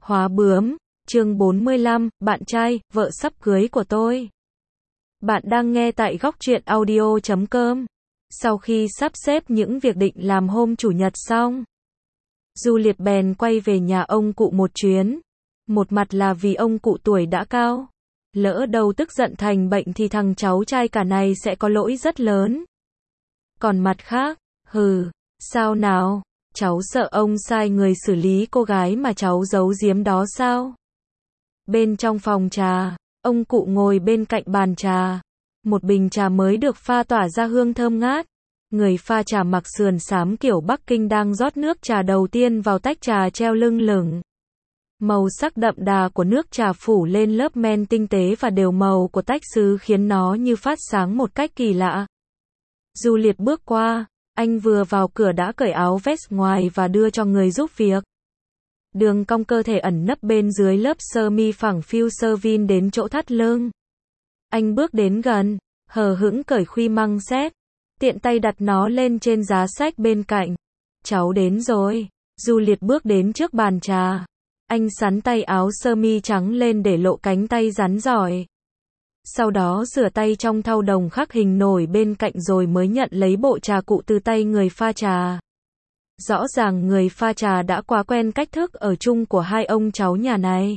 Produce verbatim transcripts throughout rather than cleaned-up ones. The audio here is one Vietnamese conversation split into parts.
Hóa bướm, chương bốn mươi lăm, bạn trai, vợ sắp cưới của tôi. Bạn đang nghe tại góc truyện audio chấm com. Sau khi sắp xếp những việc định làm hôm chủ nhật xong, Juliet bèn quay về nhà ông cụ một chuyến. Một mặt là vì ông cụ tuổi đã cao, lỡ đâu tức giận thành bệnh thì thằng cháu trai cả này sẽ có lỗi rất lớn. Còn mặt khác, hừ, sao nào, cháu sợ ông sai người xử lý cô gái mà cháu giấu giếm đó sao? Bên trong phòng trà, ông cụ ngồi bên cạnh bàn trà. Một bình trà mới được pha tỏa ra hương thơm ngát. Người pha trà mặc sườn xám kiểu Bắc Kinh đang rót nước trà đầu tiên vào tách trà treo lưng lửng. Màu sắc đậm đà của nước trà phủ lên lớp men tinh tế và đều màu của tách sứ khiến nó như phát sáng một cách kỳ lạ. Juliet bước qua, anh vừa vào cửa đã cởi áo vest ngoài và đưa cho người giúp việc. Đường cong cơ thể ẩn nấp bên dưới lớp sơ mi phẳng phiu sơ vin đến chỗ thắt lưng. Anh bước đến gần, hờ hững cởi khuy măng xét, tiện tay đặt nó lên trên giá sách bên cạnh. Cháu đến rồi. Juliet bước đến trước bàn trà. Anh xắn tay áo sơ mi trắng lên để lộ cánh tay rắn giỏi. Sau đó rửa tay trong thau đồng khắc hình nổi bên cạnh rồi mới nhận lấy bộ trà cụ từ tay người pha trà. Rõ ràng người pha trà đã quá quen cách thức ở chung của hai ông cháu nhà này.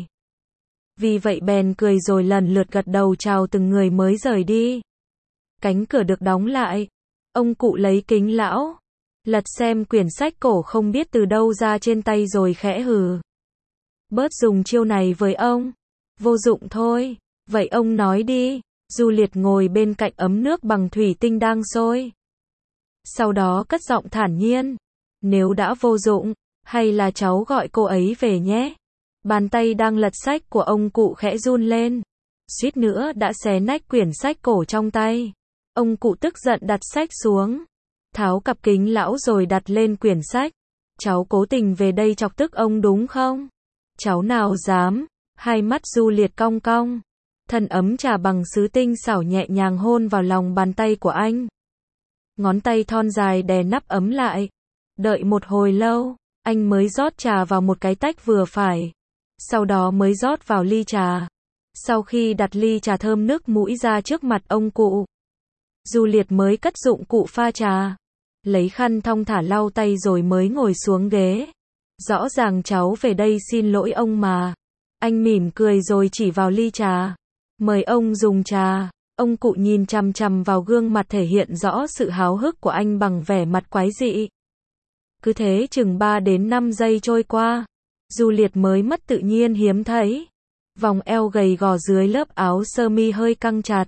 Vì vậy bèn cười rồi lần lượt gật đầu chào từng người mới rời đi. Cánh cửa được đóng lại. Ông cụ lấy kính lão, lật xem quyển sách cổ không biết từ đâu ra trên tay rồi khẽ hừ. Bớt dùng chiêu này với ông. Vô dụng thôi. Vậy ông nói đi. Juliet ngồi bên cạnh ấm nước bằng thủy tinh đang sôi. Sau đó cất giọng thản nhiên. Nếu đã vô dụng, hay là cháu gọi cô ấy về nhé. Bàn tay đang lật sách của ông cụ khẽ run lên. Suýt nữa đã xé nách quyển sách cổ trong tay. Ông cụ tức giận đặt sách xuống. Tháo cặp kính lão rồi đặt lên quyển sách. Cháu cố tình về đây chọc tức ông đúng không? Cháu nào dám. Hai mắt Juliet cong cong. Thân ấm trà bằng sứ tinh xảo nhẹ nhàng hôn vào lòng bàn tay của anh. Ngón tay thon dài đè nắp ấm lại. Đợi một hồi lâu, anh mới rót trà vào một cái tách vừa phải. Sau đó mới rót vào ly trà. Sau khi đặt ly trà thơm nước mũi ra trước mặt ông cụ, Juliet mới cất dụng cụ pha trà. Lấy khăn thong thả lau tay rồi mới ngồi xuống ghế. Rõ ràng cháu về đây xin lỗi ông mà. Anh mỉm cười rồi chỉ vào ly trà. Mời ông dùng trà. Ông cụ nhìn chằm chằm vào gương mặt thể hiện rõ sự háo hức của anh bằng vẻ mặt quái dị. Cứ thế chừng ba đến năm giây trôi qua. Juliet mới mất tự nhiên hiếm thấy. Vòng eo gầy gò dưới lớp áo sơ mi hơi căng chặt.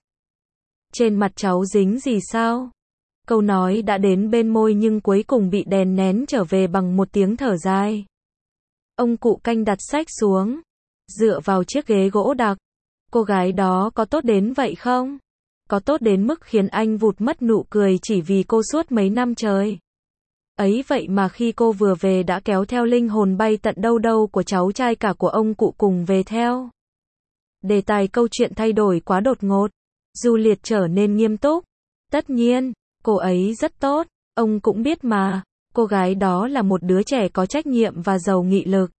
Trên mặt cháu dính gì sao? Câu nói đã đến bên môi nhưng cuối cùng bị đè nén trở về bằng một tiếng thở dài. Ông cụ canh đặt sách xuống. Dựa vào chiếc ghế gỗ đặc. Cô gái đó có tốt đến vậy không? Có tốt đến mức khiến anh vụt mất nụ cười chỉ vì cô suốt mấy năm trời. Ấy vậy mà khi cô vừa về đã kéo theo linh hồn bay tận đâu đâu của cháu trai cả của ông cụ cùng về theo. Đề tài câu chuyện thay đổi quá đột ngột. Juliet trở nên nghiêm túc. Tất nhiên, cô ấy rất tốt, ông cũng biết mà. Cô gái đó là một đứa trẻ có trách nhiệm và giàu nghị lực.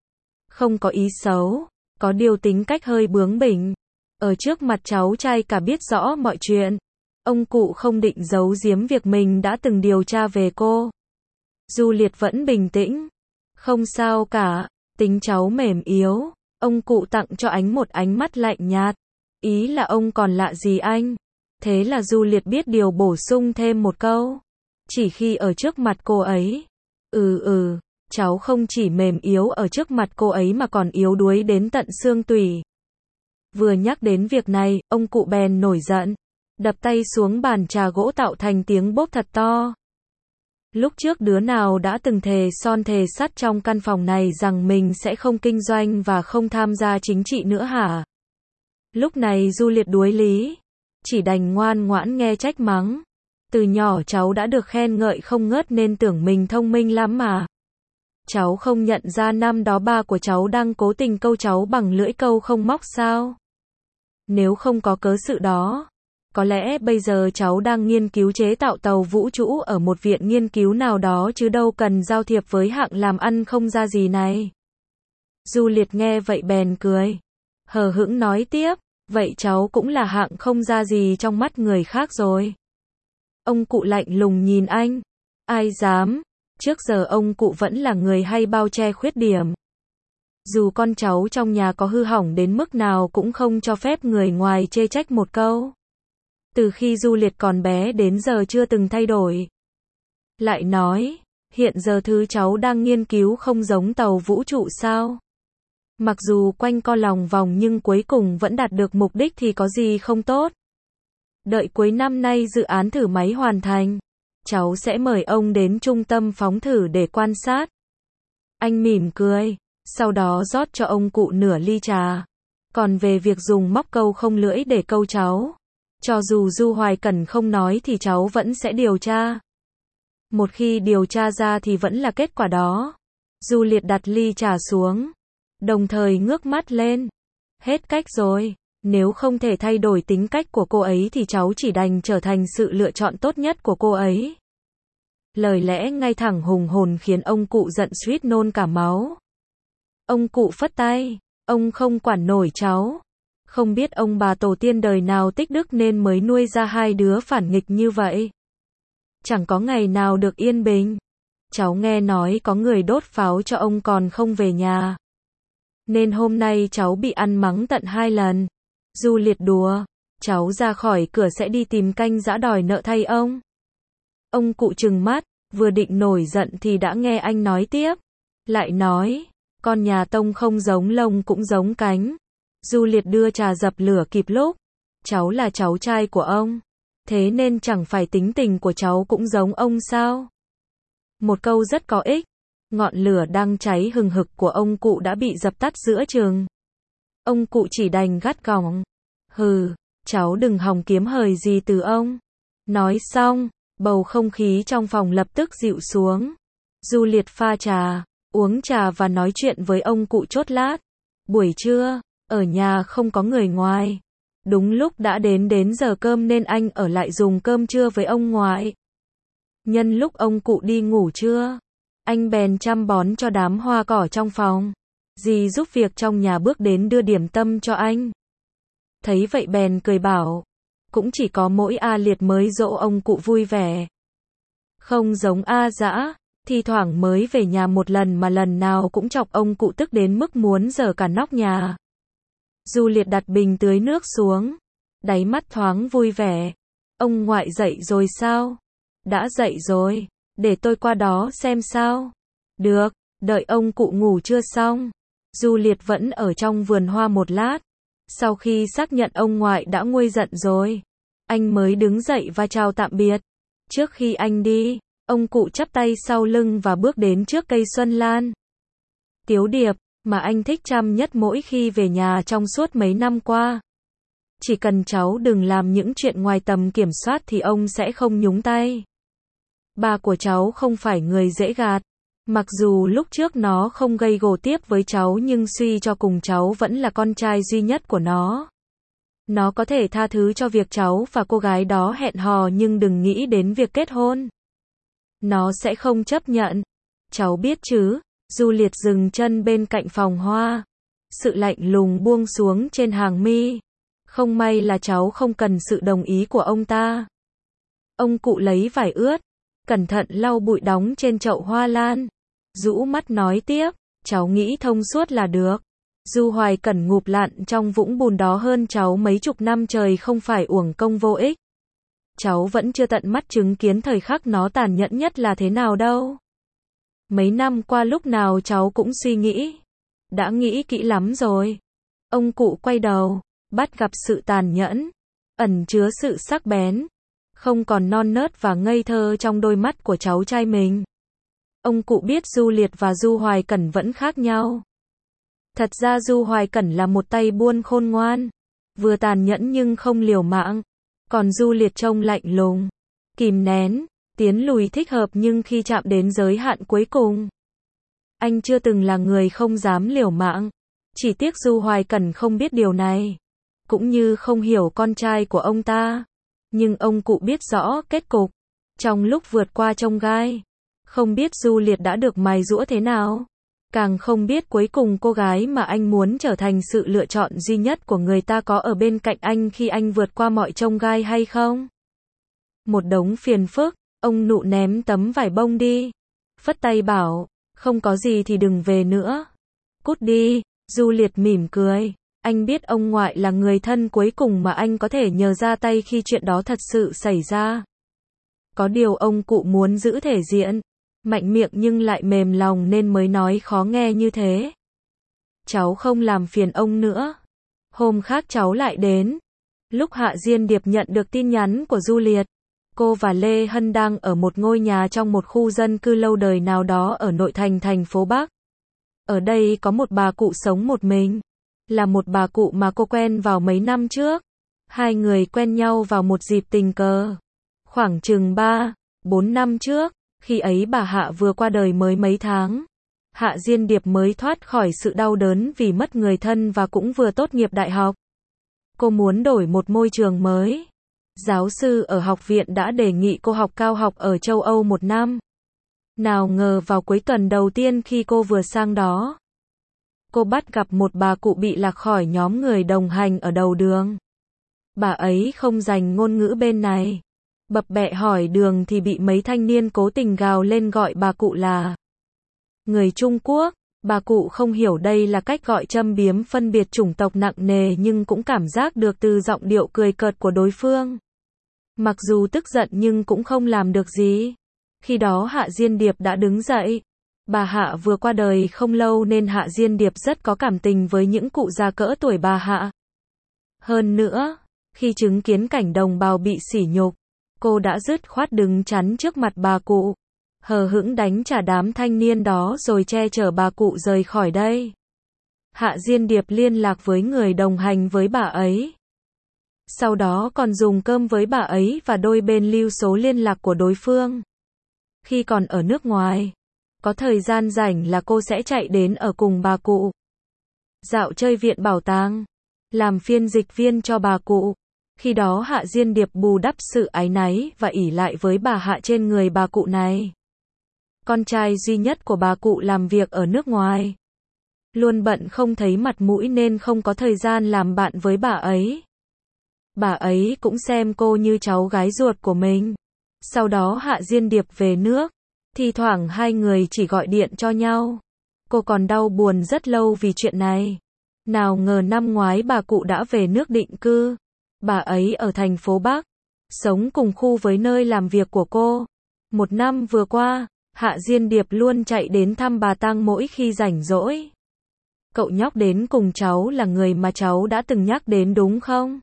Không có ý xấu, có điều tính cách hơi bướng bỉnh. Ở trước mặt cháu trai cả biết rõ mọi chuyện. Ông cụ không định giấu giếm việc mình đã từng điều tra về cô. Juliet vẫn bình tĩnh. Không sao cả, tính cháu mềm yếu. Ông cụ tặng cho anh một ánh mắt lạnh nhạt. Ý là ông còn lạ gì anh? Thế là Juliet biết điều bổ sung thêm một câu. Chỉ khi ở trước mặt cô ấy. Ừ ừ, cháu không chỉ mềm yếu ở trước mặt cô ấy mà còn yếu đuối đến tận xương tủy. Vừa nhắc đến việc này, ông cụ bèn nổi giận. Đập tay xuống bàn trà gỗ tạo thành tiếng bốp thật to. Lúc trước đứa nào đã từng thề son thề sắt trong căn phòng này rằng mình sẽ không kinh doanh và không tham gia chính trị nữa hả? Lúc này Juliet đuối lý. Chỉ đành ngoan ngoãn nghe trách mắng. Từ nhỏ cháu đã được khen ngợi không ngớt nên tưởng mình thông minh lắm mà. Cháu không nhận ra năm đó ba của cháu đang cố tình câu cháu bằng lưỡi câu không móc sao? Nếu không có cớ sự đó, có lẽ bây giờ cháu đang nghiên cứu chế tạo tàu vũ trụ ở một viện nghiên cứu nào đó chứ đâu cần giao thiệp với hạng làm ăn không ra gì này. Du Liệt nghe vậy bèn cười. Hờ hững nói tiếp, vậy cháu cũng là hạng không ra gì trong mắt người khác rồi. Ông cụ lạnh lùng nhìn anh. Ai dám, trước giờ ông cụ vẫn là người hay bao che khuyết điểm. Dù con cháu trong nhà có hư hỏng đến mức nào cũng không cho phép người ngoài chê trách một câu. Từ khi Du Liệt còn bé đến giờ chưa từng thay đổi. Lại nói, hiện giờ thứ cháu đang nghiên cứu không giống tàu vũ trụ sao? Mặc dù quanh co lòng vòng nhưng cuối cùng vẫn đạt được mục đích thì có gì không tốt. Đợi cuối năm nay dự án thử máy hoàn thành, cháu sẽ mời ông đến trung tâm phóng thử để quan sát. Anh mỉm cười, sau đó rót cho ông cụ nửa ly trà. Còn về việc dùng móc câu không lưỡi để câu cháu, cho dù Du Hoài Cẩn không nói thì cháu vẫn sẽ điều tra. Một khi điều tra ra thì vẫn là kết quả đó. Du Liệt đặt ly trà xuống, đồng thời ngước mắt lên. Hết cách rồi, nếu không thể thay đổi tính cách của cô ấy thì cháu chỉ đành trở thành sự lựa chọn tốt nhất của cô ấy. Lời lẽ ngay thẳng hùng hồn khiến ông cụ giận suýt nôn cả máu. Ông cụ phất tay, ông không quản nổi cháu. Không biết ông bà tổ tiên đời nào tích đức nên mới nuôi ra hai đứa phản nghịch như vậy. Chẳng có ngày nào được yên bình. Cháu nghe nói có người đốt pháo cho ông còn không về nhà. Nên hôm nay cháu bị ăn mắng tận hai lần. Du Liệt đùa, cháu ra khỏi cửa sẽ đi tìm canh giã đòi nợ thay ông. Ông cụ trừng mắt, vừa định nổi giận thì đã nghe anh nói tiếp. Lại nói, con nhà Tông không giống lông cũng giống cánh. Du Liệt đưa trà dập lửa kịp lúc. Cháu là cháu trai của ông. Thế nên chẳng phải tính tình của cháu cũng giống ông sao? Một câu rất có ích. Ngọn lửa đang cháy hừng hực của ông cụ đã bị dập tắt giữa chừng. Ông cụ chỉ đành gắt gỏng. Hừ, cháu đừng hòng kiếm hời gì từ ông. Nói xong, bầu không khí trong phòng lập tức dịu xuống. Du Liệt pha trà, uống trà và nói chuyện với ông cụ chốt lát. Buổi trưa, ở nhà không có người ngoài. Đúng lúc đã đến đến giờ cơm nên anh ở lại dùng cơm trưa với ông ngoại. Nhân lúc ông cụ đi ngủ trưa, anh bèn chăm bón cho đám hoa cỏ trong phòng. Dì giúp việc trong nhà bước đến đưa điểm tâm cho anh. Thấy vậy bèn cười bảo, cũng chỉ có mỗi A Liệt mới dỗ ông cụ vui vẻ. Không giống A Dã, thi thoảng mới về nhà một lần mà lần nào cũng chọc ông cụ tức đến mức muốn giở cả nóc nhà. Du Liệt đặt bình tưới nước xuống, đáy mắt thoáng vui vẻ. Ông ngoại dậy rồi sao? Đã dậy rồi, để tôi qua đó xem sao. Được, đợi ông cụ ngủ chưa xong. Du Liệt vẫn ở trong vườn hoa một lát. Sau khi xác nhận ông ngoại đã nguôi giận rồi, anh mới đứng dậy và chào tạm biệt. Trước khi anh đi, ông cụ chắp tay sau lưng và bước đến trước cây xuân lan. Tiếu Điệp, mà anh thích chăm nhất mỗi khi về nhà trong suốt mấy năm qua. Chỉ cần cháu đừng làm những chuyện ngoài tầm kiểm soát thì ông sẽ không nhúng tay. Ba của cháu không phải người dễ gạt. Mặc dù lúc trước nó không gây gổ tiếp với cháu nhưng suy cho cùng cháu vẫn là con trai duy nhất của nó. Nó có thể tha thứ cho việc cháu và cô gái đó hẹn hò nhưng đừng nghĩ đến việc kết hôn. Nó sẽ không chấp nhận. Cháu biết chứ. Du Liệt dừng chân bên cạnh phòng hoa. Sự lạnh lùng buông xuống trên hàng mi. Không may là cháu không cần sự đồng ý của ông ta. Ông cụ lấy vải ướt, cẩn thận lau bụi đóng trên chậu hoa lan. Rũ mắt nói tiếp, cháu nghĩ thông suốt là được. Du Hoài Cẩn ngụp lặn trong vũng bùn đó hơn cháu mấy chục năm trời không phải uổng công vô ích. Cháu vẫn chưa tận mắt chứng kiến thời khắc nó tàn nhẫn nhất là thế nào đâu. Mấy năm qua lúc nào cháu cũng suy nghĩ. Đã nghĩ kỹ lắm rồi. Ông cụ quay đầu, bắt gặp sự tàn nhẫn, ẩn chứa sự sắc bén. Không còn non nớt và ngây thơ trong đôi mắt của cháu trai mình. Ông cụ biết Du Liệt và Du Hoài Cẩn vẫn khác nhau. Thật ra Du Hoài Cẩn là một tay buôn khôn ngoan. Vừa tàn nhẫn nhưng không liều mạng. Còn Du Liệt trông lạnh lùng, kìm nén, tiến lùi thích hợp nhưng khi chạm đến giới hạn cuối cùng. Anh chưa từng là người không dám liều mạng. Chỉ tiếc Du Hoài Cẩn không biết điều này. Cũng như không hiểu con trai của ông ta. Nhưng ông cụ biết rõ kết cục. Trong lúc vượt qua chông gai, không biết Du Liệt đã được mài giũa thế nào. Càng không biết cuối cùng cô gái mà anh muốn trở thành sự lựa chọn duy nhất của người ta có ở bên cạnh anh khi anh vượt qua mọi chông gai hay không. Một đống phiền phức, ông Nụ ném tấm vải bông đi. Phất tay bảo, không có gì thì đừng về nữa. Cút đi, Du Liệt mỉm cười. Anh biết ông ngoại là người thân cuối cùng mà anh có thể nhờ ra tay khi chuyện đó thật sự xảy ra. Có điều ông cụ muốn giữ thể diện, mạnh miệng nhưng lại mềm lòng nên mới nói khó nghe như thế. Cháu không làm phiền ông nữa. Hôm khác cháu lại đến. Lúc Hạ Diên Điệp nhận được tin nhắn của Du Liệt, cô và Lê Hân đang ở một ngôi nhà trong một khu dân cư lâu đời nào đó ở nội thành thành phố Bắc. Ở đây có một bà cụ sống một mình. Là một bà cụ mà cô quen vào mấy năm trước. Hai người quen nhau vào một dịp tình cờ. Khoảng chừng ba, bốn năm trước, khi ấy bà Hạ vừa qua đời mới mấy tháng. Hạ Diên Điệp mới thoát khỏi sự đau đớn vì mất người thân và cũng vừa tốt nghiệp đại học. Cô muốn đổi một môi trường mới. Giáo sư ở học viện đã đề nghị cô học cao học ở châu Âu một năm. Nào ngờ vào cuối tuần đầu tiên khi cô vừa sang đó, cô bắt gặp một bà cụ bị lạc khỏi nhóm người đồng hành ở đầu đường. Bà ấy không dành ngôn ngữ bên này. Bập bẹ hỏi đường thì bị mấy thanh niên cố tình gào lên gọi bà cụ là người Trung Quốc. Bà cụ không hiểu đây là cách gọi châm biếm phân biệt chủng tộc nặng nề nhưng cũng cảm giác được từ giọng điệu cười cợt của đối phương. Mặc dù tức giận nhưng cũng không làm được gì. Khi đó Hạ Diên Điệp đã đứng dậy. Bà Hạ vừa qua đời không lâu nên Hạ Diên Điệp rất có cảm tình với những cụ già cỡ tuổi bà Hạ. Hơn nữa, khi chứng kiến cảnh đồng bào bị sỉ nhục, cô đã dứt khoát đứng chắn trước mặt bà cụ, hờ hững đánh trả đám thanh niên đó rồi che chở bà cụ rời khỏi đây. Hạ Diên Điệp liên lạc với người đồng hành với bà ấy. Sau đó còn dùng cơm với bà ấy và đôi bên lưu số liên lạc của đối phương. Khi còn ở nước ngoài, có thời gian rảnh là cô sẽ chạy đến ở cùng bà cụ. Dạo chơi viện bảo tàng, làm phiên dịch viên cho bà cụ. Khi đó Hạ Diên Điệp bù đắp sự áy náy và ỷ lại với bà Hạ trên người bà cụ này. Con trai duy nhất của bà cụ làm việc ở nước ngoài. Luôn bận không thấy mặt mũi nên không có thời gian làm bạn với bà ấy. Bà ấy cũng xem cô như cháu gái ruột của mình. Sau đó Hạ Diên Điệp về nước. Thi thoảng hai người chỉ gọi điện cho nhau. Cô còn đau buồn rất lâu vì chuyện này. Nào ngờ năm ngoái bà cụ đã về nước định cư. Bà ấy ở thành phố Bắc, sống cùng khu với nơi làm việc của cô. Một năm vừa qua, Hạ Diên Điệp luôn chạy đến thăm bà Tăng mỗi khi rảnh rỗi. Cậu nhóc đến cùng cháu là người mà cháu đã từng nhắc đến đúng không?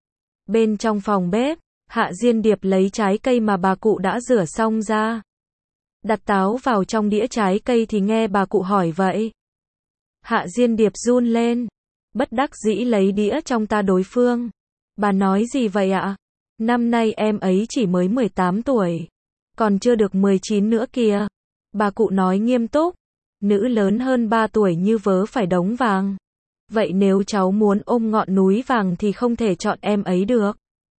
Bên trong phòng bếp, Hạ Diên Điệp lấy trái cây mà bà cụ đã rửa xong ra. Đặt táo vào trong đĩa trái cây thì nghe bà cụ hỏi vậy. Hạ Diên Điệp run lên, bất đắc dĩ lấy đĩa trong tay đối phương. Bà nói gì vậy ạ? Năm nay em ấy chỉ mới mười tám tuổi. Còn chưa được mười chín nữa kìa. Bà cụ nói nghiêm túc. Nữ lớn hơn ba tuổi như vớ phải đống vàng. Vậy nếu cháu muốn ôm ngọn núi vàng thì không thể chọn em ấy được.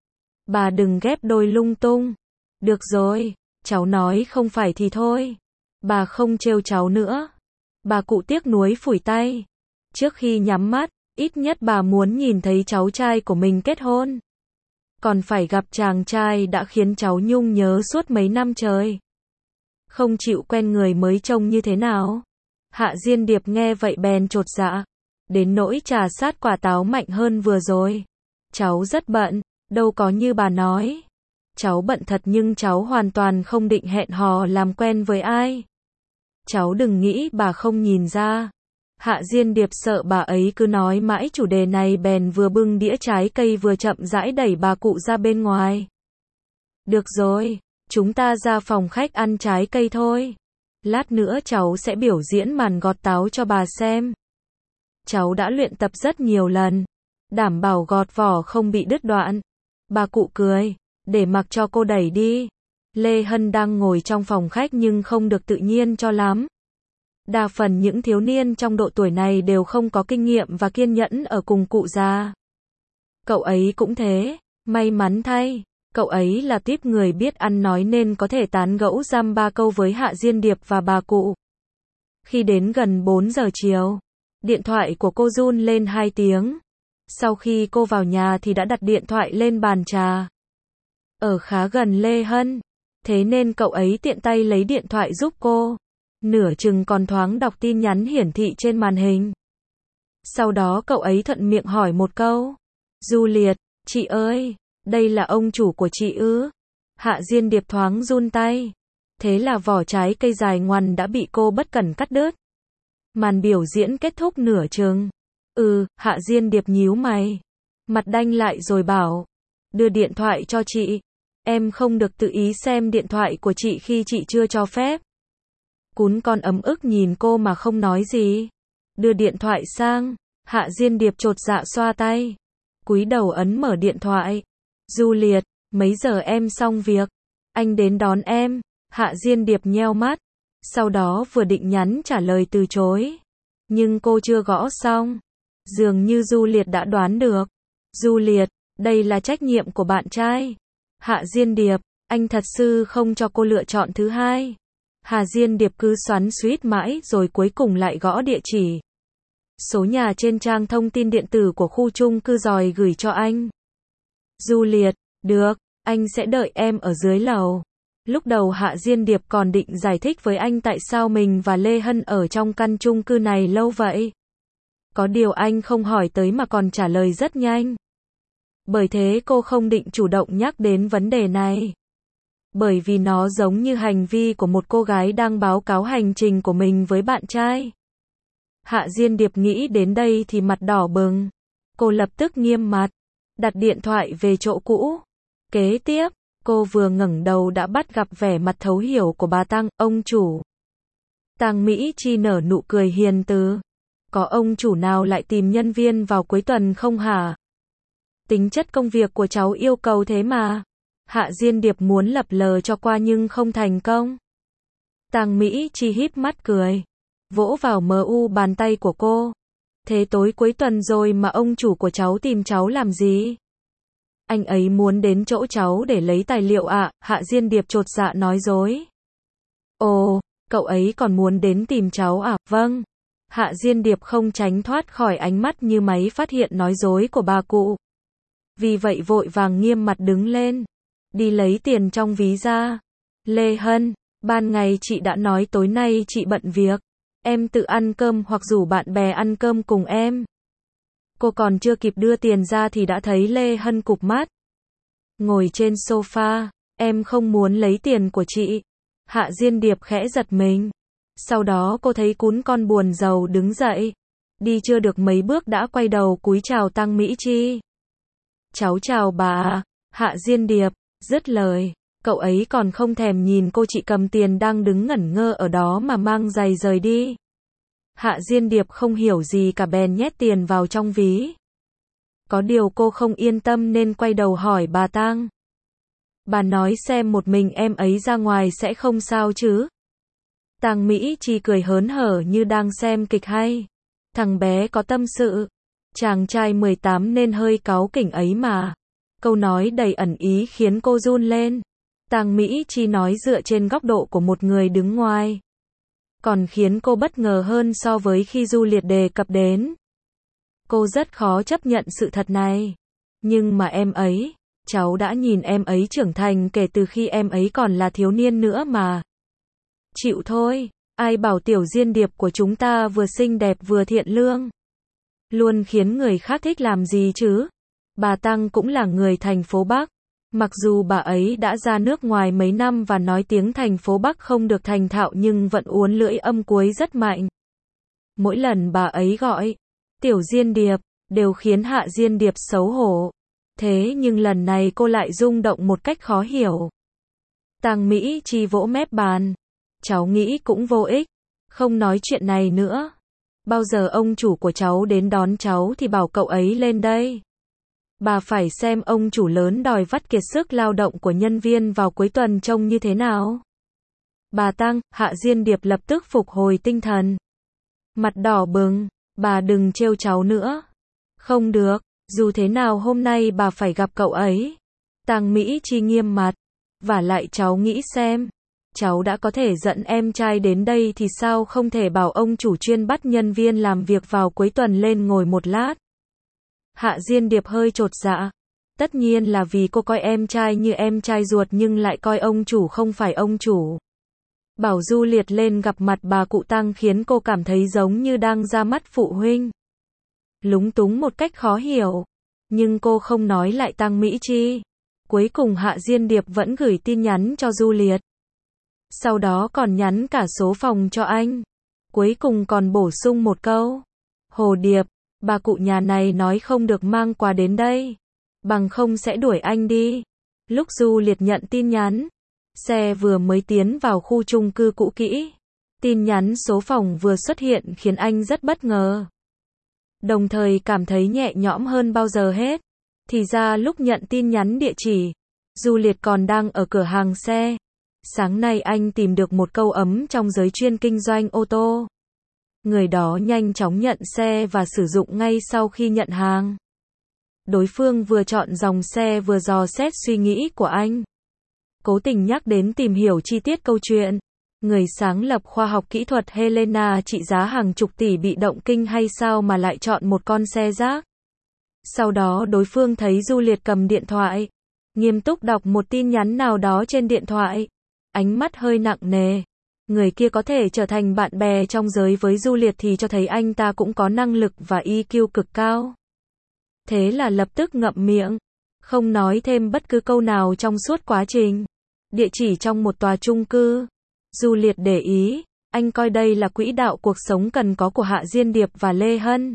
Bà đừng ghép đôi lung tung. Được rồi, cháu nói không phải thì thôi. Bà không trêu cháu nữa. Bà cụ tiếc nuối phủi tay. Trước khi nhắm mắt, ít nhất bà muốn nhìn thấy cháu trai của mình kết hôn. Còn phải gặp chàng trai đã khiến cháu nhung nhớ suốt mấy năm trời. Không chịu quen người mới trông như thế nào. Hạ Diên Điệp nghe vậy bèn chột dạ. Đến nỗi trà sát quả táo mạnh hơn vừa rồi. Cháu rất bận, đâu có như bà nói. Cháu bận thật nhưng cháu hoàn toàn không định hẹn hò làm quen với ai. Cháu đừng nghĩ bà không nhìn ra. Hạ Diên Điệp sợ bà ấy cứ nói mãi chủ đề này bèn vừa bưng đĩa trái cây vừa chậm rãi đẩy bà cụ ra bên ngoài. Được rồi, chúng ta ra phòng khách ăn trái cây thôi. Lát nữa cháu sẽ biểu diễn màn gọt táo cho bà xem. Cháu đã luyện tập rất nhiều lần, đảm bảo gọt vỏ không bị đứt đoạn. Bà cụ cười, để mặc cho cô đẩy đi. Lê Hân đang ngồi trong phòng khách nhưng không được tự nhiên cho lắm. Đa phần những thiếu niên trong độ tuổi này đều không có kinh nghiệm và kiên nhẫn ở cùng cụ già. Cậu ấy cũng thế, may mắn thay, cậu ấy là típ người biết ăn nói nên có thể tán gẫu dăm ba câu với Hạ Diên Điệp và bà cụ. Khi đến gần bốn giờ chiều, điện thoại của cô run lên hai tiếng. Sau khi cô vào nhà thì đã đặt điện thoại lên bàn trà. Ở khá gần Lê Hân, thế nên cậu ấy tiện tay lấy điện thoại giúp cô. Nửa chừng còn thoáng đọc tin nhắn hiển thị trên màn hình. Sau đó cậu ấy thuận miệng hỏi một câu. Juliet, chị ơi, đây là ông chủ của chị ư? Hạ Diên Điệp thoáng run tay. Thế là vỏ trái cây dài ngoằn đã bị cô bất cẩn cắt đứt. Màn biểu diễn kết thúc nửa chừng. Ừ, Hạ Diên Điệp nhíu mày. Mặt đanh lại rồi bảo. Đưa điện thoại cho chị. Em không được tự ý xem điện thoại của chị khi chị chưa cho phép. Cún con ấm ức nhìn cô mà không nói gì. Đưa điện thoại sang. Hạ Diên Điệp chột dạ xoa tay. Cúi đầu ấn mở điện thoại. Juliet, mấy giờ em xong việc? Anh đến đón em. Hạ Diên Điệp nheo mắt. Sau đó vừa định nhắn trả lời từ chối. Nhưng cô chưa gõ xong. Dường như Juliet đã đoán được. Juliet, đây là trách nhiệm của bạn trai. Hạ Diên Điệp, anh thật sự không cho cô lựa chọn thứ hai. Hạ Diên Điệp cứ xoắn xuýt mãi rồi cuối cùng lại gõ địa chỉ. Số nhà trên trang thông tin điện tử của khu chung cư rồi gửi cho anh. Juliet, được, anh sẽ đợi em ở dưới lầu. Lúc đầu Hạ Diên Điệp còn định giải thích với anh tại sao mình và Lê Hân ở trong căn chung cư này lâu vậy. Có điều anh không hỏi tới mà còn trả lời rất nhanh. Bởi thế cô không định chủ động nhắc đến vấn đề này. Bởi vì nó giống như hành vi của một cô gái đang báo cáo hành trình của mình với bạn trai. Hạ Diên Điệp nghĩ đến đây thì mặt đỏ bừng. Cô lập tức nghiêm mặt, đặt điện thoại về chỗ cũ. Kế tiếp, cô vừa ngẩng đầu đã bắt gặp vẻ mặt thấu hiểu của bà Tăng, ông chủ. Tang Mỹ Chi nở nụ cười hiền từ. Có ông chủ nào lại tìm nhân viên vào cuối tuần không hả? Tính chất công việc của cháu yêu cầu thế mà. Hạ Diên Điệp muốn lập lờ cho qua nhưng không thành công. Tang Mỹ Chi híp mắt cười, vỗ vào mờ u bàn tay của cô. Thế tối cuối tuần rồi mà ông chủ của cháu tìm cháu làm gì? Anh ấy muốn đến chỗ cháu để lấy tài liệu ạ, à? Hạ Diên Điệp chột dạ nói dối. Ồ, cậu ấy còn muốn đến tìm cháu à? Vâng. Hạ Diên Điệp không tránh thoát khỏi ánh mắt như máy phát hiện nói dối của bà cụ. Vì vậy vội vàng nghiêm mặt đứng lên. Đi lấy tiền trong ví ra. Lê Hân, ban ngày chị đã nói tối nay chị bận việc. Em tự ăn cơm hoặc rủ bạn bè ăn cơm cùng em. Cô còn chưa kịp đưa tiền ra thì đã thấy Lê Hân cụp mắt. Ngồi trên sofa, em không muốn lấy tiền của chị. Hạ Diên Điệp khẽ giật mình. Sau đó cô thấy cún con buồn rầu đứng dậy. Đi chưa được mấy bước đã quay đầu cúi chào Tang Mỹ Chi. Cháu chào bà. Hạ Diên Điệp, dứt lời. Cậu ấy còn không thèm nhìn cô chị cầm tiền đang đứng ngẩn ngơ ở đó mà mang giày rời đi. Hạ Diên Điệp không hiểu gì cả bèn nhét tiền vào trong ví. Có điều cô không yên tâm nên quay đầu hỏi bà Tang. Bà nói xem một mình em ấy ra ngoài sẽ không sao chứ? Tang Mỹ Chi cười hớn hở như đang xem kịch hay. Thằng bé có tâm sự. Chàng trai mười tám nên hơi cáu kỉnh ấy mà. Câu nói đầy ẩn ý khiến cô run lên. Tang Mỹ Chi nói dựa trên góc độ của một người đứng ngoài. Còn khiến cô bất ngờ hơn so với khi Juliet đề cập đến. Cô rất khó chấp nhận sự thật này. Nhưng mà em ấy, cháu đã nhìn em ấy trưởng thành kể từ khi em ấy còn là thiếu niên nữa mà. Chịu thôi, ai bảo tiểu Diên Điệp của chúng ta vừa xinh đẹp vừa thiện lương. Luôn khiến người khác thích làm gì chứ? Bà Tăng cũng là người thành phố Bắc. Mặc dù bà ấy đã ra nước ngoài mấy năm và nói tiếng thành phố Bắc không được thành thạo nhưng vẫn uốn lưỡi âm cuối rất mạnh. Mỗi lần bà ấy gọi tiểu Diên Điệp, đều khiến Hạ Diên Điệp xấu hổ. Thế nhưng lần này cô lại rung động một cách khó hiểu. Tang Mỹ Chi vỗ mép bàn. Cháu nghĩ cũng vô ích. Không nói chuyện này nữa. Bao giờ ông chủ của cháu đến đón cháu thì bảo cậu ấy lên đây. Bà phải xem ông chủ lớn đòi vắt kiệt sức lao động của nhân viên vào cuối tuần trông như thế nào. Bà Tăng, Hạ Diên Điệp lập tức phục hồi tinh thần. Mặt đỏ bừng, bà đừng trêu cháu nữa. Không được, dù thế nào hôm nay bà phải gặp cậu ấy. Tang Mỹ Chi nghiêm mặt. Vả lại cháu nghĩ xem, cháu đã có thể dẫn em trai đến đây thì sao không thể bảo ông chủ chuyên bắt nhân viên làm việc vào cuối tuần lên ngồi một lát. Hạ Diên Điệp hơi chột dạ. Tất nhiên là vì cô coi em trai như em trai ruột nhưng lại coi ông chủ không phải ông chủ. Bảo Du Liệt lên gặp mặt bà cụ Tăng khiến cô cảm thấy giống như đang ra mắt phụ huynh. Lúng túng một cách khó hiểu. Nhưng cô không nói lại Tăng Mỹ Chi. Cuối cùng Hạ Diên Điệp vẫn gửi tin nhắn cho Du Liệt. Sau đó còn nhắn cả số phòng cho anh. Cuối cùng còn bổ sung một câu. Hồ Điệp, bà cụ nhà này nói không được mang quà đến đây. Bằng không sẽ đuổi anh đi. Lúc Du Liệt nhận tin nhắn, xe vừa mới tiến vào khu chung cư cũ kỹ. Tin nhắn số phòng vừa xuất hiện khiến anh rất bất ngờ. Đồng thời cảm thấy nhẹ nhõm hơn bao giờ hết. Thì ra lúc nhận tin nhắn địa chỉ, Du Liệt còn đang ở cửa hàng xe. Sáng nay anh tìm được một câu ấm trong giới chuyên kinh doanh ô tô. Người đó nhanh chóng nhận xe và sử dụng ngay sau khi nhận hàng. Đối phương vừa chọn dòng xe vừa dò xét suy nghĩ của anh. Cố tình nhắc đến tìm hiểu chi tiết câu chuyện. Người sáng lập khoa học kỹ thuật Helena trị giá hàng chục tỷ bị động kinh hay sao mà lại chọn một con xe rác. Sau đó đối phương thấy Du Liệt cầm điện thoại, nghiêm túc đọc một tin nhắn nào đó trên điện thoại. Ánh mắt hơi nặng nề. Người kia có thể trở thành bạn bè trong giới với Du Liệt thì cho thấy anh ta cũng có năng lực và i kiu cực cao. Thế là lập tức ngậm miệng, không nói thêm bất cứ câu nào trong suốt quá trình. Địa chỉ trong một tòa chung cư. Du Liệt để ý, anh coi đây là quỹ đạo cuộc sống cần có của Hạ Diên Điệp và Lê Hân.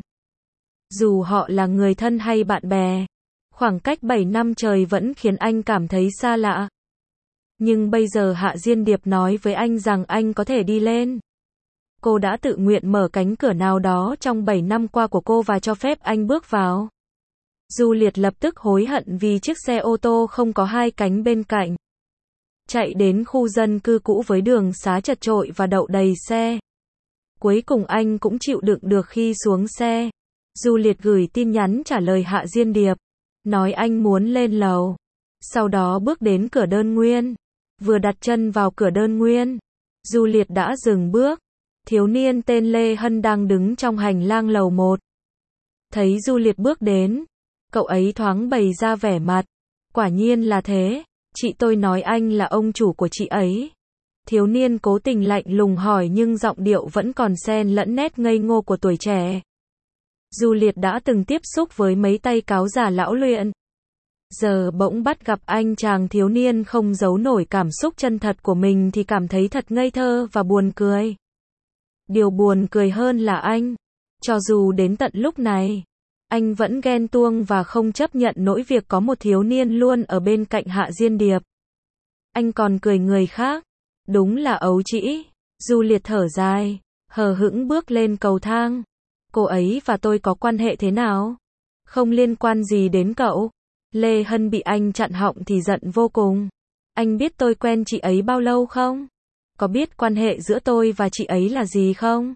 Dù họ là người thân hay bạn bè, khoảng cách bảy năm trời vẫn khiến anh cảm thấy xa lạ. Nhưng bây giờ Hạ Diên Điệp nói với anh rằng anh có thể đi lên. Cô đã tự nguyện mở cánh cửa nào đó trong bảy năm qua của cô và cho phép anh bước vào. Du Liệt lập tức hối hận vì chiếc xe ô tô không có hai cánh bên cạnh. Chạy đến khu dân cư cũ với đường xá chật chội và đậu đầy xe. Cuối cùng anh cũng chịu đựng được khi xuống xe. Du Liệt gửi tin nhắn trả lời Hạ Diên Điệp. Nói anh muốn lên lầu. Sau đó bước đến cửa đơn nguyên. Vừa đặt chân vào cửa đơn nguyên, Du Liệt đã dừng bước. Thiếu niên tên Lê Hân đang đứng trong hành lang lầu một. Thấy Du Liệt bước đến, cậu ấy thoáng bày ra vẻ mặt. Quả nhiên là thế, chị tôi nói anh là ông chủ của chị ấy. Thiếu niên cố tình lạnh lùng hỏi nhưng giọng điệu vẫn còn xen lẫn nét ngây ngô của tuổi trẻ. Du Liệt đã từng tiếp xúc với mấy tay cáo giả lão luyện. Giờ bỗng bắt gặp anh chàng thiếu niên không giấu nổi cảm xúc chân thật của mình thì cảm thấy thật ngây thơ và buồn cười. Điều buồn cười hơn là anh, cho dù đến tận lúc này, anh vẫn ghen tuông và không chấp nhận nỗi việc có một thiếu niên luôn ở bên cạnh Hạ Diên Điệp. Anh còn cười người khác, đúng là ấu trĩ. Du Liệt thở dài, hờ hững bước lên cầu thang. Cô ấy và tôi có quan hệ thế nào? Không liên quan gì đến cậu. Lê Hân bị anh chặn họng thì giận vô cùng. Anh biết tôi quen chị ấy bao lâu không? Có biết quan hệ giữa tôi và chị ấy là gì không?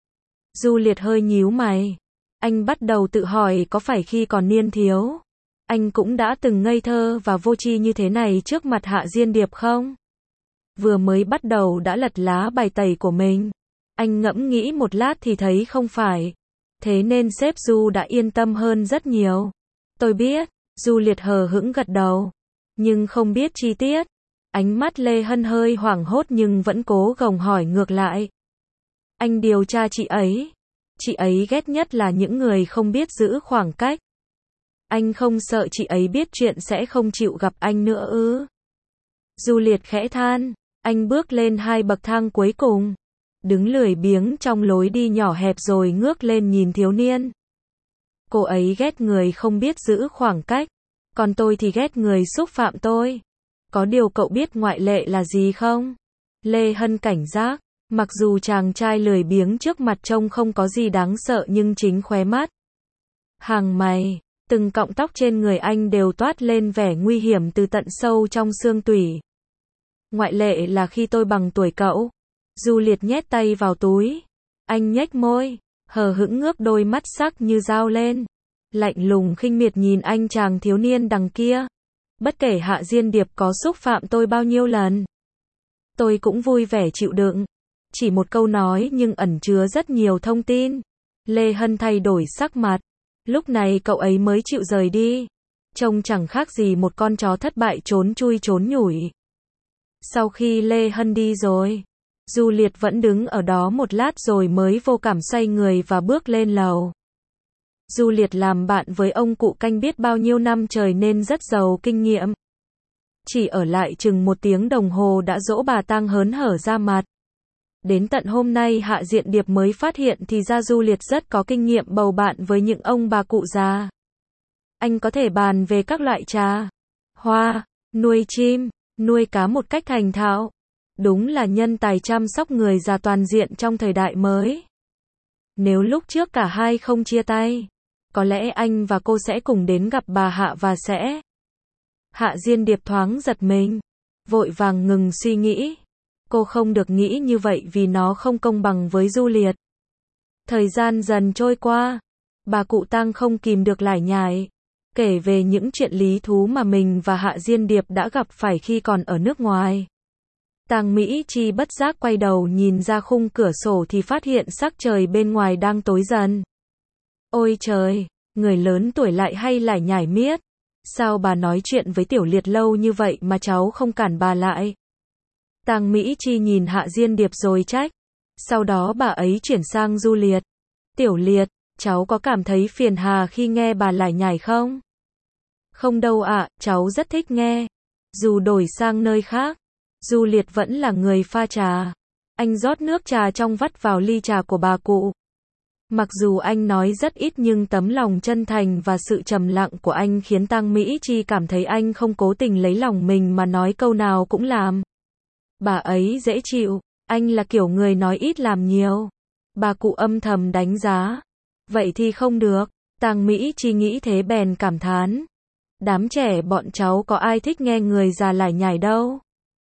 Du Liệt hơi nhíu mày. Anh bắt đầu tự hỏi có phải khi còn niên thiếu, anh cũng đã từng ngây thơ và vô tri như thế này trước mặt Hạ Diên Điệp không? Vừa mới bắt đầu đã lật lá bài tẩy của mình. Anh ngẫm nghĩ một lát thì thấy không phải. Thế nên sếp Du đã yên tâm hơn rất nhiều. Tôi biết. Du Liệt hờ hững gật đầu. Nhưng không biết chi tiết. Ánh mắt Lê Hân hơi hoảng hốt nhưng vẫn cố gồng hỏi ngược lại. Anh điều tra chị ấy. Chị ấy ghét nhất là những người không biết giữ khoảng cách. Anh không sợ chị ấy biết chuyện sẽ không chịu gặp anh nữa ư? Du Liệt khẽ than. Anh bước lên hai bậc thang cuối cùng. Đứng lười biếng trong lối đi nhỏ hẹp rồi ngước lên nhìn thiếu niên. Cô ấy ghét người không biết giữ khoảng cách. Còn tôi thì ghét người xúc phạm tôi. Có điều cậu biết ngoại lệ là gì không? Lê Hân cảnh giác. Mặc dù chàng trai lười biếng trước mặt trông không có gì đáng sợ nhưng chính khóe mắt, hàng mày, từng cọng tóc trên người anh đều toát lên vẻ nguy hiểm từ tận sâu trong xương tủy. Ngoại lệ là khi tôi bằng tuổi cậu. Du Liệt nhét tay vào túi. Anh nhếch môi, hờ hững ngước đôi mắt sắc như dao lên. Lạnh lùng khinh miệt nhìn anh chàng thiếu niên đằng kia. Bất kể Hạ Diên Điệp có xúc phạm tôi bao nhiêu lần, Tôi cũng vui vẻ chịu đựng. Chỉ một câu nói nhưng ẩn chứa rất nhiều thông tin. Lê Hân thay đổi sắc mặt. Lúc này cậu ấy mới chịu rời đi. Trông chẳng khác gì một con chó thất bại trốn chui trốn nhủi. Sau khi Lê Hân đi rồi, Du Liệt vẫn đứng ở đó một lát rồi mới vô cảm xoay người và bước lên lầu. Du Liệt làm bạn với ông cụ Canh biết bao nhiêu năm trời nên rất giàu kinh nghiệm. Chỉ ở lại chừng một tiếng đồng hồ đã dỗ bà tang hớn hở ra mặt. Đến tận hôm nay Hạ Diện Điệp mới phát hiện thì ra Du Liệt rất có kinh nghiệm bầu bạn với những ông bà cụ già. Anh có thể bàn về các loại trà, hoa, nuôi chim, nuôi cá một cách thành thạo. Đúng là nhân tài chăm sóc người già toàn diện trong thời đại mới. Nếu lúc trước cả hai không chia tay, có lẽ anh và cô sẽ cùng đến gặp bà Hạ và sẽ... Hạ Diên Điệp thoáng giật mình, vội vàng ngừng suy nghĩ. Cô không được nghĩ như vậy vì nó không công bằng với Du Liệt. Thời gian dần trôi qua, bà cụ tang không kìm được lải nhải, kể về những chuyện lý thú mà mình và Hạ Diên Điệp đã gặp phải khi còn ở nước ngoài. Tang Mỹ Chi bất giác quay đầu nhìn ra khung cửa sổ thì phát hiện sắc trời bên ngoài đang tối dần. Ôi trời, người lớn tuổi lại hay lải nhải miết. Sao bà nói chuyện với Tiểu Liệt lâu như vậy mà cháu không cản bà lại? Tang Mỹ Chi nhìn Hạ Diên Điệp rồi trách. Sau đó bà ấy chuyển sang Du Liệt. Tiểu Liệt, cháu có cảm thấy phiền hà khi nghe bà lải nhải không? Không đâu ạ, cháu rất thích nghe. Dù đổi sang nơi khác, Du Liệt vẫn là người pha trà. Anh rót nước trà trong vắt vào ly trà của bà cụ. Mặc dù anh nói rất ít nhưng tấm lòng chân thành và sự trầm lặng của anh khiến Tang Mỹ Chi cảm thấy anh không cố tình lấy lòng mình mà nói câu nào cũng làm. Bà ấy dễ chịu, anh là kiểu người nói ít làm nhiều. Bà cụ âm thầm đánh giá. Vậy thì không được, Tang Mỹ Chi nghĩ thế bèn cảm thán. Đám trẻ bọn cháu có ai thích nghe người già lải nhải đâu.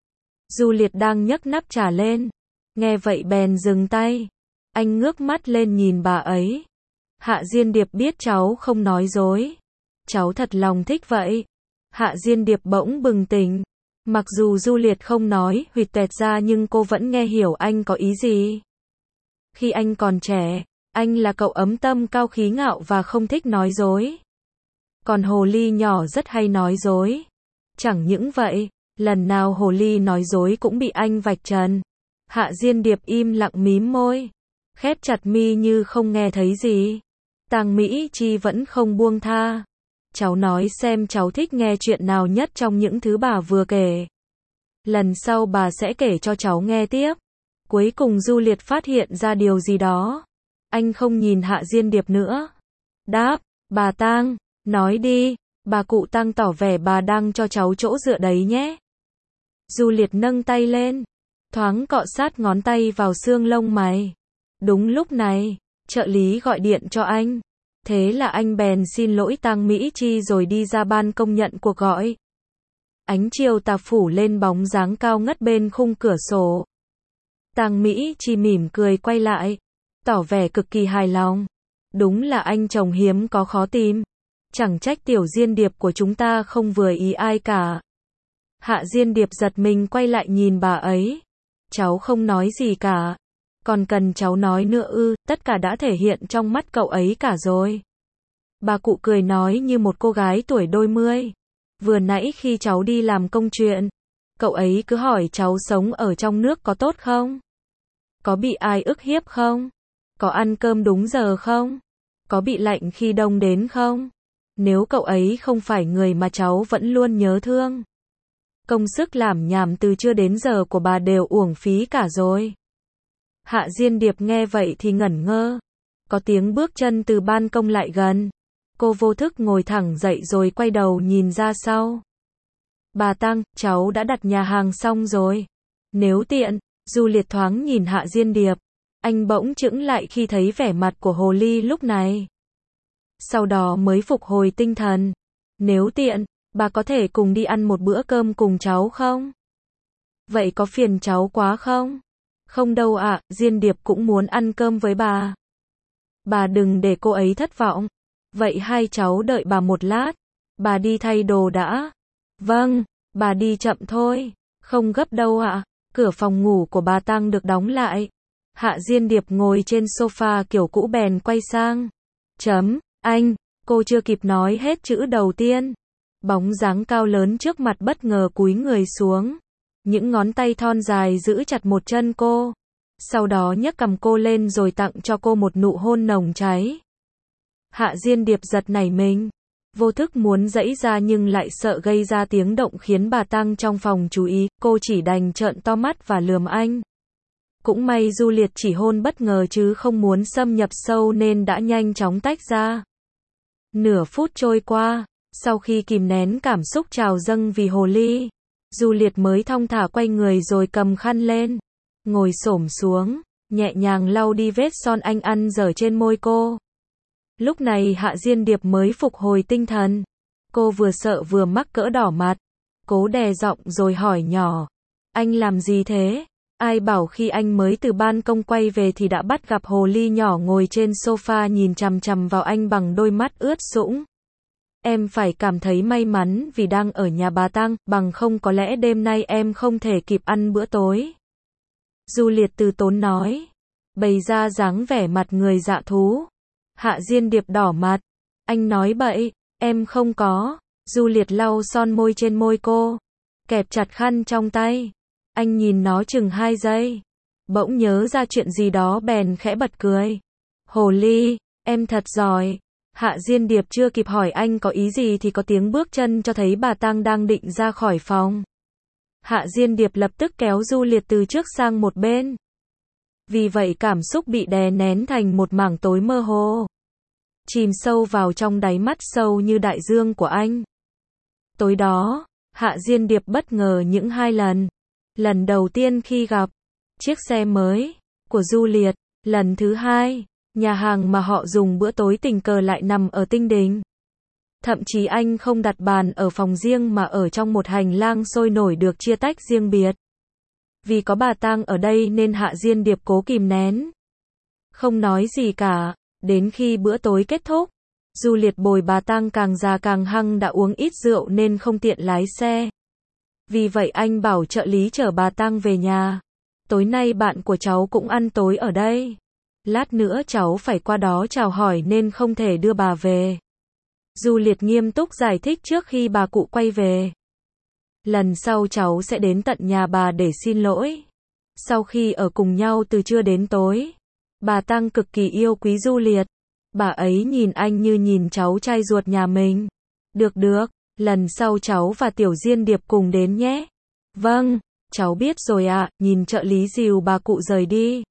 Du Liệt đang nhấc nắp trà lên. Nghe vậy bèn dừng tay. Anh ngước mắt lên nhìn bà ấy. Hạ Diên Điệp biết cháu không nói dối. Cháu thật lòng thích vậy. Hạ Diên Điệp bỗng bừng tỉnh. Mặc dù Du Liệt không nói huỵch toẹt ra nhưng cô vẫn nghe hiểu anh có ý gì. Khi anh còn trẻ, anh là cậu ấm tâm cao khí ngạo và không thích nói dối. Còn Hồ Ly nhỏ rất hay nói dối. Chẳng những vậy, lần nào Hồ Ly nói dối cũng bị anh vạch trần. Hạ Diên Điệp im lặng mím môi, khép chặt mi như không nghe thấy gì. Tang Mỹ Chi vẫn không buông tha. Cháu nói xem cháu thích nghe chuyện nào nhất trong những thứ bà vừa kể. Lần sau bà sẽ kể cho cháu nghe tiếp. Cuối cùng Du Liệt phát hiện ra điều gì đó. Anh không nhìn Hạ Diên Điệp nữa. Đáp, bà Tang, nói đi. Bà cụ Tang tỏ vẻ bà đang cho cháu chỗ dựa đấy nhé. Du Liệt nâng tay lên, thoáng cọ sát ngón tay vào xương lông mày. Đúng lúc này, trợ lý gọi điện cho anh. Thế là anh bèn xin lỗi Tang Mỹ Chi rồi đi ra ban công nhận cuộc gọi. Ánh chiều tà phủ lên bóng dáng cao ngất bên khung cửa sổ. Tang Mỹ Chi mỉm cười quay lại, tỏ vẻ cực kỳ hài lòng. Đúng là anh chồng hiếm có khó tìm. Chẳng trách Tiểu Diên Điệp của chúng ta không vừa ý ai cả. Hạ Diên Điệp giật mình quay lại nhìn bà ấy. Cháu không nói gì cả. Còn cần cháu nói nữa ư, tất cả đã thể hiện trong mắt cậu ấy cả rồi. Bà cụ cười nói như một cô gái tuổi đôi mươi. Vừa nãy khi cháu đi làm công chuyện, cậu ấy cứ hỏi cháu sống ở trong nước có tốt không? Có bị ai ức hiếp không? Có ăn cơm đúng giờ không? Có bị lạnh khi đông đến không? Nếu cậu ấy không phải người mà cháu vẫn luôn nhớ thương, công sức làm nhảm từ trưa đến giờ của bà đều uổng phí cả rồi. Hạ Diên Điệp nghe vậy thì ngẩn ngơ. Có tiếng bước chân từ ban công lại gần. Cô vô thức ngồi thẳng dậy rồi quay đầu nhìn ra sau. Bà Tang, cháu đã đặt nhà hàng xong rồi. Nếu tiện. Du Liệt thoáng nhìn Hạ Diên Điệp. Anh bỗng chững lại khi thấy vẻ mặt của Hồ Ly lúc này. Sau đó mới phục hồi tinh thần. Nếu tiện, bà có thể cùng đi ăn một bữa cơm cùng cháu không? Vậy có phiền cháu quá không? Không đâu ạ, à, Diên Điệp cũng muốn ăn cơm với bà. Bà đừng để cô ấy thất vọng. Vậy hai cháu đợi bà một lát. Bà đi thay đồ đã. Vâng, bà đi chậm thôi. Không gấp đâu ạ. À. Cửa phòng ngủ của bà Tăng được đóng lại. Hạ Diên Điệp ngồi trên sofa kiểu cũ bèn quay sang. Chấm, anh, cô chưa kịp nói hết chữ đầu tiên. Bóng dáng cao lớn trước mặt bất ngờ cúi người xuống. Những ngón tay thon dài giữ chặt một chân cô. Sau đó nhấc cằm cô lên rồi tặng cho cô một nụ hôn nồng cháy. Hạ Diên Điệp giật nảy mình. Vô thức muốn giãy ra nhưng lại sợ gây ra tiếng động khiến bà Tăng trong phòng chú ý, cô chỉ đành trợn to mắt và lườm anh. Cũng may Du Liệt chỉ hôn bất ngờ chứ không muốn xâm nhập sâu nên đã nhanh chóng tách ra. Nửa phút trôi qua, sau khi kìm nén cảm xúc trào dâng vì hồ ly, Du Liệt mới thong thả quay người rồi cầm khăn lên, ngồi xổm xuống, nhẹ nhàng lau đi vết son anh ăn dở trên môi cô. Lúc này Hạ Diên Điệp mới phục hồi tinh thần. Cô vừa sợ vừa mắc cỡ đỏ mặt. Cố đè giọng rồi hỏi nhỏ. Anh làm gì thế? Ai bảo khi anh mới từ ban công quay về thì đã bắt gặp hồ ly nhỏ ngồi trên sofa nhìn chằm chằm vào anh bằng đôi mắt ướt sũng. Em phải cảm thấy may mắn vì đang ở nhà bà Tăng, bằng không có lẽ đêm nay em không thể kịp ăn bữa tối. Du Liệt từ tốn nói. Bày ra dáng vẻ mặt người dạ thú. Hạ Diên Điệp đỏ mặt. Anh nói bậy, em không có. Du Liệt lau son môi trên môi cô. Kẹp chặt khăn trong tay. Anh nhìn nó chừng hai giây. Bỗng nhớ ra chuyện gì đó bèn khẽ bật cười. Hồ ly, em thật giỏi. Hạ Diên Điệp chưa kịp hỏi anh có ý gì thì có tiếng bước chân cho thấy bà Tăng đang định ra khỏi phòng. Hạ Diên Điệp lập tức kéo Du Liệt từ trước sang một bên. Vì vậy cảm xúc bị đè nén thành một mảng tối mơ hồ. Chìm sâu vào trong đáy mắt sâu như đại dương của anh. Tối đó, Hạ Diên Điệp bất ngờ những hai lần. Lần đầu tiên khi gặp chiếc xe mới của Du Liệt. Lần thứ hai, nhà hàng mà họ dùng bữa tối tình cờ lại nằm ở Tinh Đình. Thậm chí anh không đặt bàn ở phòng riêng mà ở trong một hành lang sôi nổi được chia tách riêng biệt. Vì có bà Tăng ở đây nên Hạ Diên Điệp cố kìm nén. Không nói gì cả. Đến khi bữa tối kết thúc, Du Liệt bồi bà Tăng càng già càng hăng đã uống ít rượu nên không tiện lái xe. Vì vậy anh bảo trợ lý chở bà Tăng về nhà. Tối nay bạn của cháu cũng ăn tối ở đây. Lát nữa cháu phải qua đó chào hỏi nên không thể đưa bà về. Du Liệt nghiêm túc giải thích trước khi bà cụ quay về. Lần sau cháu sẽ đến tận nhà bà để xin lỗi. Sau khi ở cùng nhau từ trưa đến tối, bà Tăng cực kỳ yêu quý Du Liệt. Bà ấy nhìn anh như nhìn cháu trai ruột nhà mình. Được được, lần sau cháu và Tiểu Diên Điệp cùng đến nhé. Vâng, cháu biết rồi ạ, nhìn trợ lý dìu bà cụ rời đi.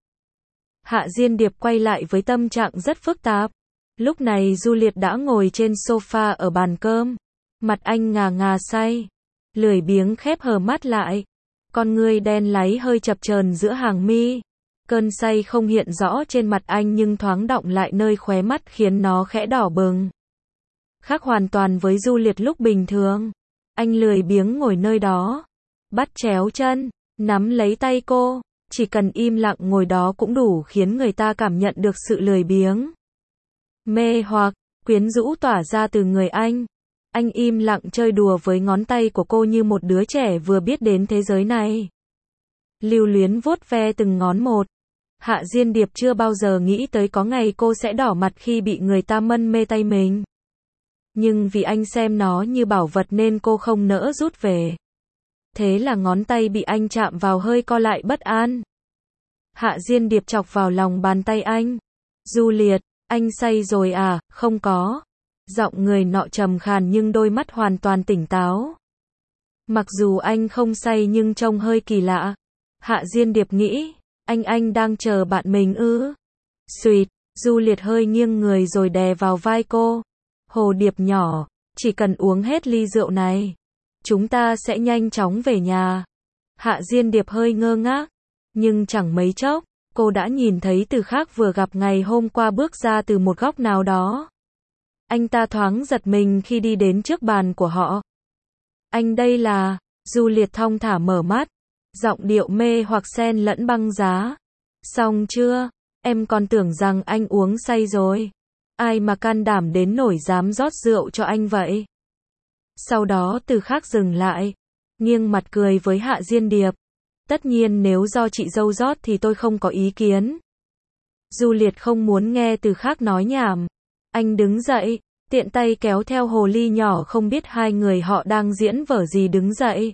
Hạ Diên Điệp quay lại với tâm trạng rất phức tạp. Lúc này Du Liệt đã ngồi trên sofa ở bàn cơm. Mặt anh ngà ngà say. Lười biếng khép hờ mắt lại. Con ngươi đen láy hơi chập chờn giữa hàng mi. Cơn say không hiện rõ trên mặt anh nhưng thoáng đọng lại nơi khóe mắt khiến nó khẽ đỏ bừng. Khác hoàn toàn với Du Liệt lúc bình thường. Anh lười biếng ngồi nơi đó. Bắt chéo chân, nắm lấy tay cô. Chỉ cần im lặng ngồi đó cũng đủ khiến người ta cảm nhận được sự lười biếng. Mê hoặc, quyến rũ tỏa ra từ người anh. Anh im lặng chơi đùa với ngón tay của cô như một đứa trẻ vừa biết đến thế giới này. Lưu luyến vuốt ve từng ngón một. Hạ Diên Điệp chưa bao giờ nghĩ tới có ngày cô sẽ đỏ mặt khi bị người ta mân mê tay mình. Nhưng vì anh xem nó như bảo vật nên cô không nỡ rút về. Thế là ngón tay bị anh chạm vào hơi co lại bất an. Hạ Diên Điệp chọc vào lòng bàn tay anh. Du Liệt, anh say rồi à? Không có. Giọng người nọ trầm khàn nhưng đôi mắt hoàn toàn tỉnh táo. Mặc dù anh không say nhưng trông hơi kỳ lạ. Hạ Diên Điệp nghĩ, anh anh đang chờ bạn mình ư? Xuyệt, Du Liệt hơi nghiêng người rồi đè vào vai cô. Hồ Điệp nhỏ, chỉ cần uống hết ly rượu này, chúng ta sẽ nhanh chóng về nhà. Hạ Diên Điệp hơi ngơ ngác, nhưng chẳng mấy chốc, cô đã nhìn thấy Từ Khác vừa gặp ngày hôm qua bước ra từ một góc nào đó. Anh ta thoáng giật mình khi đi đến trước bàn của họ. Anh đây là, Du Liệt thong thả mở mắt, giọng điệu mê hoặc xen lẫn băng giá. Xong chưa? Em còn tưởng rằng anh uống say rồi. Ai mà can đảm đến nổi dám rót rượu cho anh vậy? Sau đó Từ Khác dừng lại, nghiêng mặt cười với Hạ Diên Điệp. Tất nhiên nếu do chị dâu rót thì tôi không có ý kiến. Du Liệt không muốn nghe từ khác nói nhảm. Anh đứng dậy, tiện tay kéo theo hồ ly nhỏ không biết hai người họ đang diễn vở gì đứng dậy.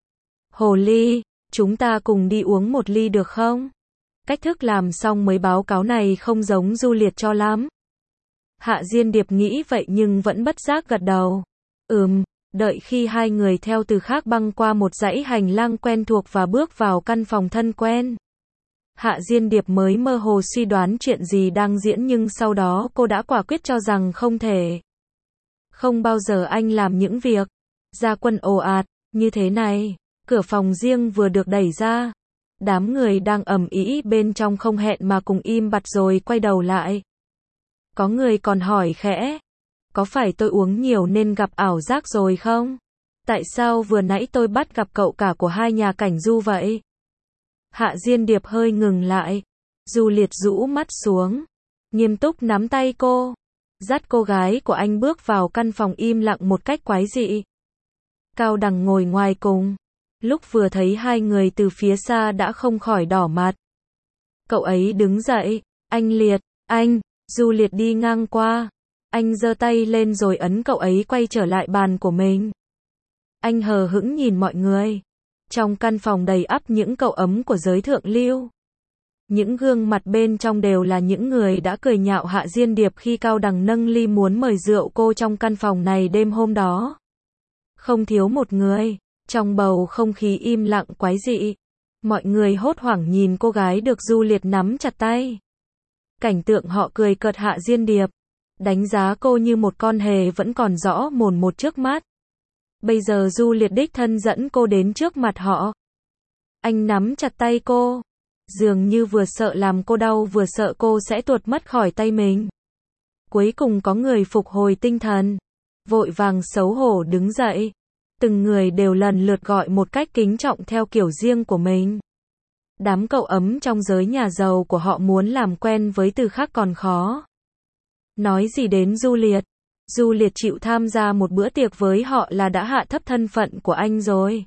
Hồ ly, chúng ta cùng đi uống một ly được không? Cách thức làm xong mới báo cáo này không giống Du Liệt cho lắm. Hạ Diên Điệp nghĩ vậy nhưng vẫn bất giác gật đầu. Ừm, đợi khi hai người theo từ khác băng qua một dãy hành lang quen thuộc và bước vào căn phòng thân quen. Hạ Diên Điệp mới mơ hồ suy đoán chuyện gì đang diễn nhưng sau đó cô đã quả quyết cho rằng không thể. Không bao giờ anh làm những việc ra quân ồ ạt như thế này. Cửa phòng riêng vừa được đẩy ra. Đám người đang ầm ĩ bên trong không hẹn mà cùng im bặt rồi quay đầu lại. Có người còn hỏi khẽ. Có phải tôi uống nhiều nên gặp ảo giác rồi không? Tại sao vừa nãy tôi bắt gặp cậu cả của hai nhà cảnh Du vậy? Hạ Diên Điệp hơi ngừng lại. Du Liệt rũ mắt xuống. Nghiêm túc nắm tay cô. Dắt cô gái của anh bước vào căn phòng im lặng một cách quái dị. Cao Đằng ngồi ngoài cùng. Lúc vừa thấy hai người từ phía xa đã không khỏi đỏ mặt. Cậu ấy đứng dậy. Anh Liệt, anh. Du Liệt đi ngang qua. Anh giơ tay lên rồi ấn cậu ấy quay trở lại bàn của mình. Anh hờ hững nhìn mọi người. Trong căn phòng đầy ắp những cậu ấm của giới thượng lưu. Những gương mặt bên trong đều là những người đã cười nhạo Hạ Diên Điệp khi Cao Đằng nâng ly muốn mời rượu cô trong căn phòng này đêm hôm đó. Không thiếu một người. Trong bầu không khí im lặng quái dị. Mọi người hốt hoảng nhìn cô gái được Du Liệt nắm chặt tay. Cảnh tượng họ cười cợt Hạ Diên Điệp. Đánh giá cô như một con hề vẫn còn rõ mồn một trước mắt. Bây giờ Du Liệt đích thân dẫn cô đến trước mặt họ. Anh nắm chặt tay cô. Dường như vừa sợ làm cô đau vừa sợ cô sẽ tuột mất khỏi tay mình. Cuối cùng có người phục hồi tinh thần. Vội vàng xấu hổ đứng dậy. Từng người đều lần lượt gọi một cách kính trọng theo kiểu riêng của mình. Đám cậu ấm trong giới nhà giàu của họ muốn làm quen với từ khác còn khó. Nói gì đến Du Liệt. Du Liệt chịu tham gia một bữa tiệc với họ là đã hạ thấp thân phận của anh rồi.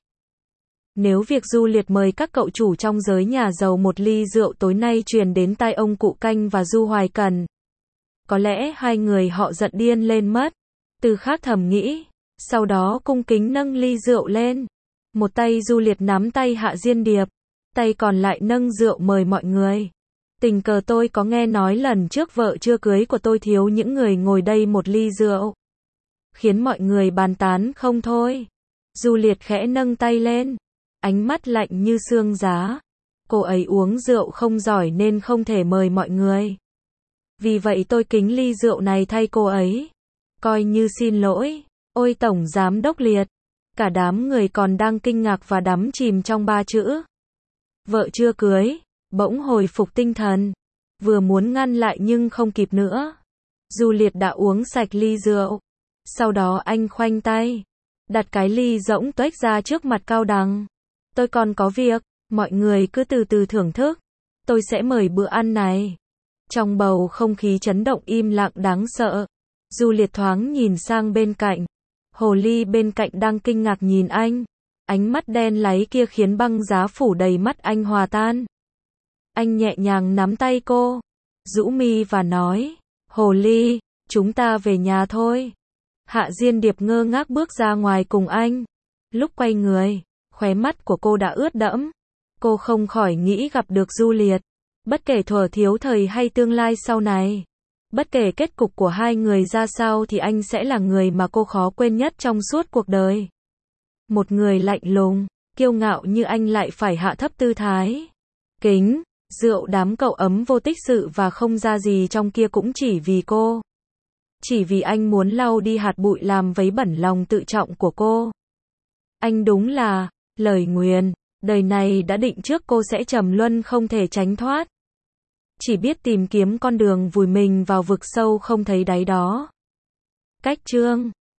Nếu việc Du Liệt mời các cậu chủ trong giới nhà giàu một ly rượu tối nay truyền đến tai ông Cụ Canh và Du Hoài Cần, có lẽ hai người họ giận điên lên mất. Từ khác thầm nghĩ. Sau đó cung kính nâng ly rượu lên. Một tay Du Liệt nắm tay Hạ Diên Điệp. Tay còn lại nâng rượu mời mọi người. Tình cờ tôi có nghe nói lần trước vợ chưa cưới của tôi thiếu những người ngồi đây một ly rượu. Khiến mọi người bàn tán không thôi. Du Liệt khẽ nâng tay lên. Ánh mắt lạnh như xương giá. Cô ấy uống rượu không giỏi nên không thể mời mọi người. Vì vậy tôi kính ly rượu này thay cô ấy. Coi như xin lỗi. Ôi Tổng Giám Đốc Liệt. Cả đám người còn đang kinh ngạc và đắm chìm trong ba chữ vợ chưa cưới. Bỗng hồi phục tinh thần. Vừa muốn ngăn lại nhưng không kịp nữa. Du Liệt đã uống sạch ly rượu. Sau đó anh khoanh tay. Đặt cái ly rỗng tuếch ra trước mặt Cao Đằng. Tôi còn có việc. Mọi người cứ từ từ thưởng thức. Tôi sẽ mời bữa ăn này. Trong bầu không khí chấn động im lặng đáng sợ. Du Liệt thoáng nhìn sang bên cạnh. Hồ ly bên cạnh đang kinh ngạc nhìn anh. Ánh mắt đen láy kia khiến băng giá phủ đầy mắt anh hòa tan. Anh nhẹ nhàng nắm tay cô. Rũ mi và nói. Hồ ly, chúng ta về nhà thôi. Hạ Diên Điệp ngơ ngác bước ra ngoài cùng anh. Lúc quay người, khóe mắt của cô đã ướt đẫm. Cô không khỏi nghĩ gặp được Du Liệt. Bất kể thuở thiếu thời hay tương lai sau này. Bất kể kết cục của hai người ra sao thì anh sẽ là người mà cô khó quên nhất trong suốt cuộc đời. Một người lạnh lùng, kiêu ngạo như anh lại phải hạ thấp tư thái. Kính, rượu đám cậu ấm vô tích sự và không ra gì trong kia cũng chỉ vì cô. Chỉ vì anh muốn lau đi hạt bụi làm vấy bẩn lòng tự trọng của cô. Anh đúng là, lời nguyền, đời này đã định trước cô sẽ trầm luân không thể tránh thoát. Chỉ biết tìm kiếm con đường vùi mình vào vực sâu không thấy đáy đó. Cách chương